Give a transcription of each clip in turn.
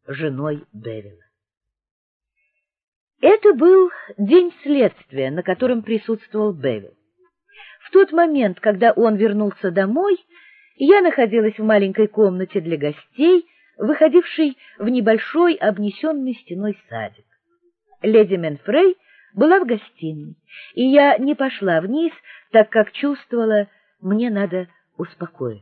женой Бевилла. Это был день следствия, на котором присутствовал Бевилл. В тот момент, когда он вернулся домой, я находилась в маленькой комнате для гостей, выходившей в небольшой обнесенный стеной садик. Леди Менфрей была в гостиной, и я не пошла вниз, так как чувствовала, мне надо успокоиться.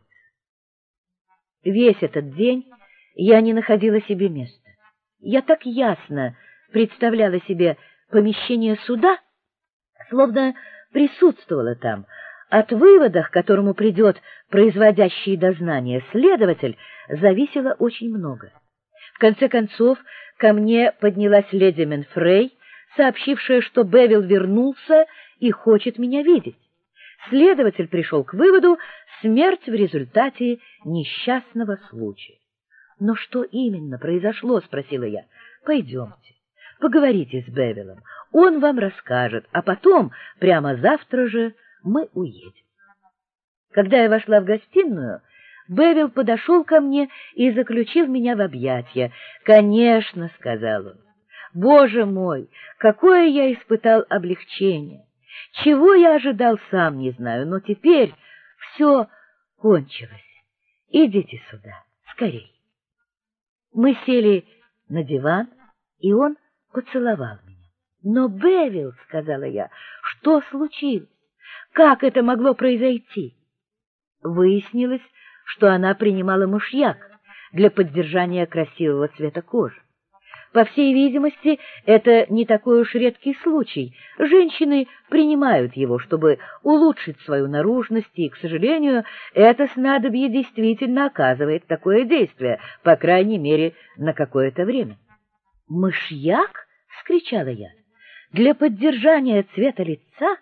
Весь этот день я не находила себе места. Я так ясно представляла себе помещение суда, словно присутствовала там. От вывода, к которому придет производящий дознание следователь, зависело очень много. В конце концов, ко мне поднялась леди Менфрей, сообщившая, что Бевилл вернулся и хочет меня видеть. Следователь пришел к выводу: смерть в результате несчастного случая. «Но что именно произошло?» — спросила я. «Пойдемте, поговорите с Бевиллом, он вам расскажет, а потом, прямо завтра же, мы уедем». Когда я вошла в гостиную, Бевилл подошел ко мне и заключил меня в объятия. «Конечно», — сказал он, — «Боже мой, какое я испытал облегчение! Чего я ожидал, сам не знаю, но теперь все кончилось. Идите сюда, скорей». Мы сели на диван, и он поцеловал меня. «Но, Бевилл, — сказала я, — что случилось? Как это могло произойти?» Выяснилось, что она принимала мышьяк для поддержания красивого цвета кожи. По всей видимости, это не такой уж редкий случай. Женщины принимают его, чтобы улучшить свою наружность, и, к сожалению, это снадобье действительно оказывает такое действие, по крайней мере, на какое-то время. «Мышьяк?» — вскричала я. «Для поддержания цвета лица?»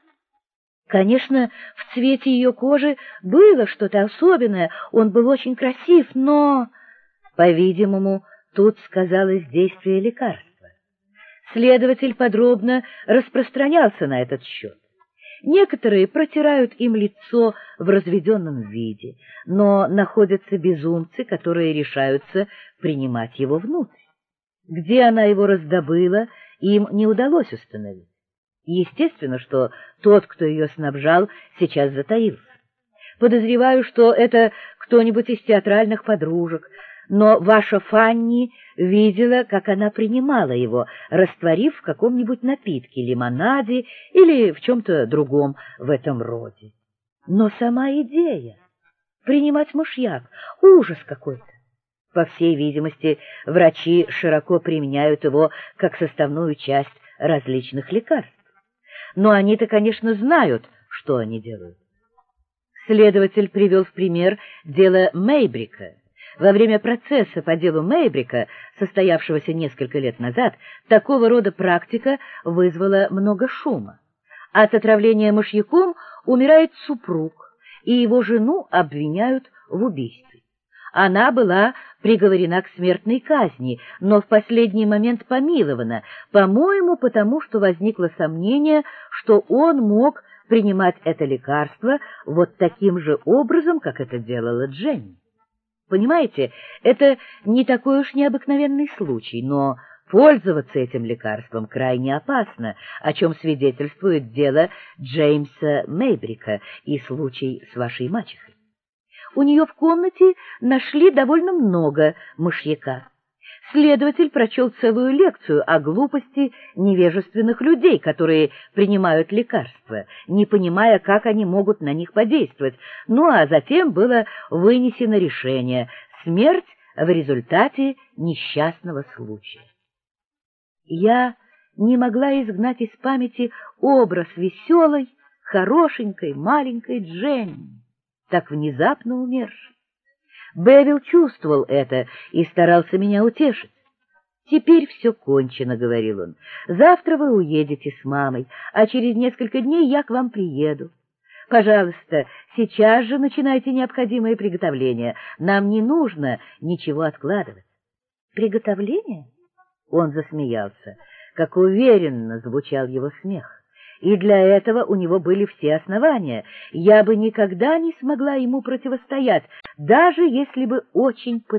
Конечно, в цвете ее кожи было что-то особенное, он был очень красив, но, по-видимому, тут сказалось действие лекарства. Следователь подробно распространялся на этот счет. Некоторые протирают им лицо в разведенном виде, но находятся безумцы, которые решаются принимать его внутрь. Где она его раздобыла, им не удалось установить. Естественно, что тот, кто ее снабжал, сейчас затаился. Подозреваю, что это кто-нибудь из театральных подружек, но ваша Фанни видела, как она принимала его, растворив в каком-нибудь напитке, лимонаде или в чем-то другом в этом роде. Но сама идея — принимать мышьяк — ужас какой-то. По всей видимости, врачи широко применяют его как составную часть различных лекарств. Но они-то, конечно, знают, что они делают. Следователь привел в пример дело Мейбрика. Во время процесса по делу Мейбрика, состоявшегося несколько лет назад, такого рода практика вызвала много шума. От отравления мышьяком умирает супруг, и его жену обвиняют в убийстве. Она была приговорена к смертной казни, но в последний момент помилована, по-моему, потому что возникло сомнение, что он мог принимать это лекарство вот таким же образом, как это делала Дженни. Понимаете, это не такой уж необыкновенный случай, но пользоваться этим лекарством крайне опасно, о чем свидетельствует дело Джеймса Мейбрика и случай с вашей мачехой. У нее в комнате нашли довольно много мышьяка. Следователь прочел целую лекцию о глупости невежественных людей, которые принимают лекарства, не понимая, как они могут на них подействовать. Ну, а затем было вынесено решение — смерть в результате несчастного случая. Я не могла изгнать из памяти образ веселой, хорошенькой, маленькой Дженни, так внезапно умершей. Бевилл чувствовал это и старался меня утешить. «Теперь все кончено», — говорил он. «Завтра вы уедете с мамой, а через несколько дней я к вам приеду. Пожалуйста, сейчас же начинайте необходимые приготовления. Нам не нужно ничего откладывать». «Приготовления?» Он засмеялся. Как уверенно звучал его смех. И для этого у него были все основания. Я бы никогда не смогла ему противостоять, даже если бы очень пыталась.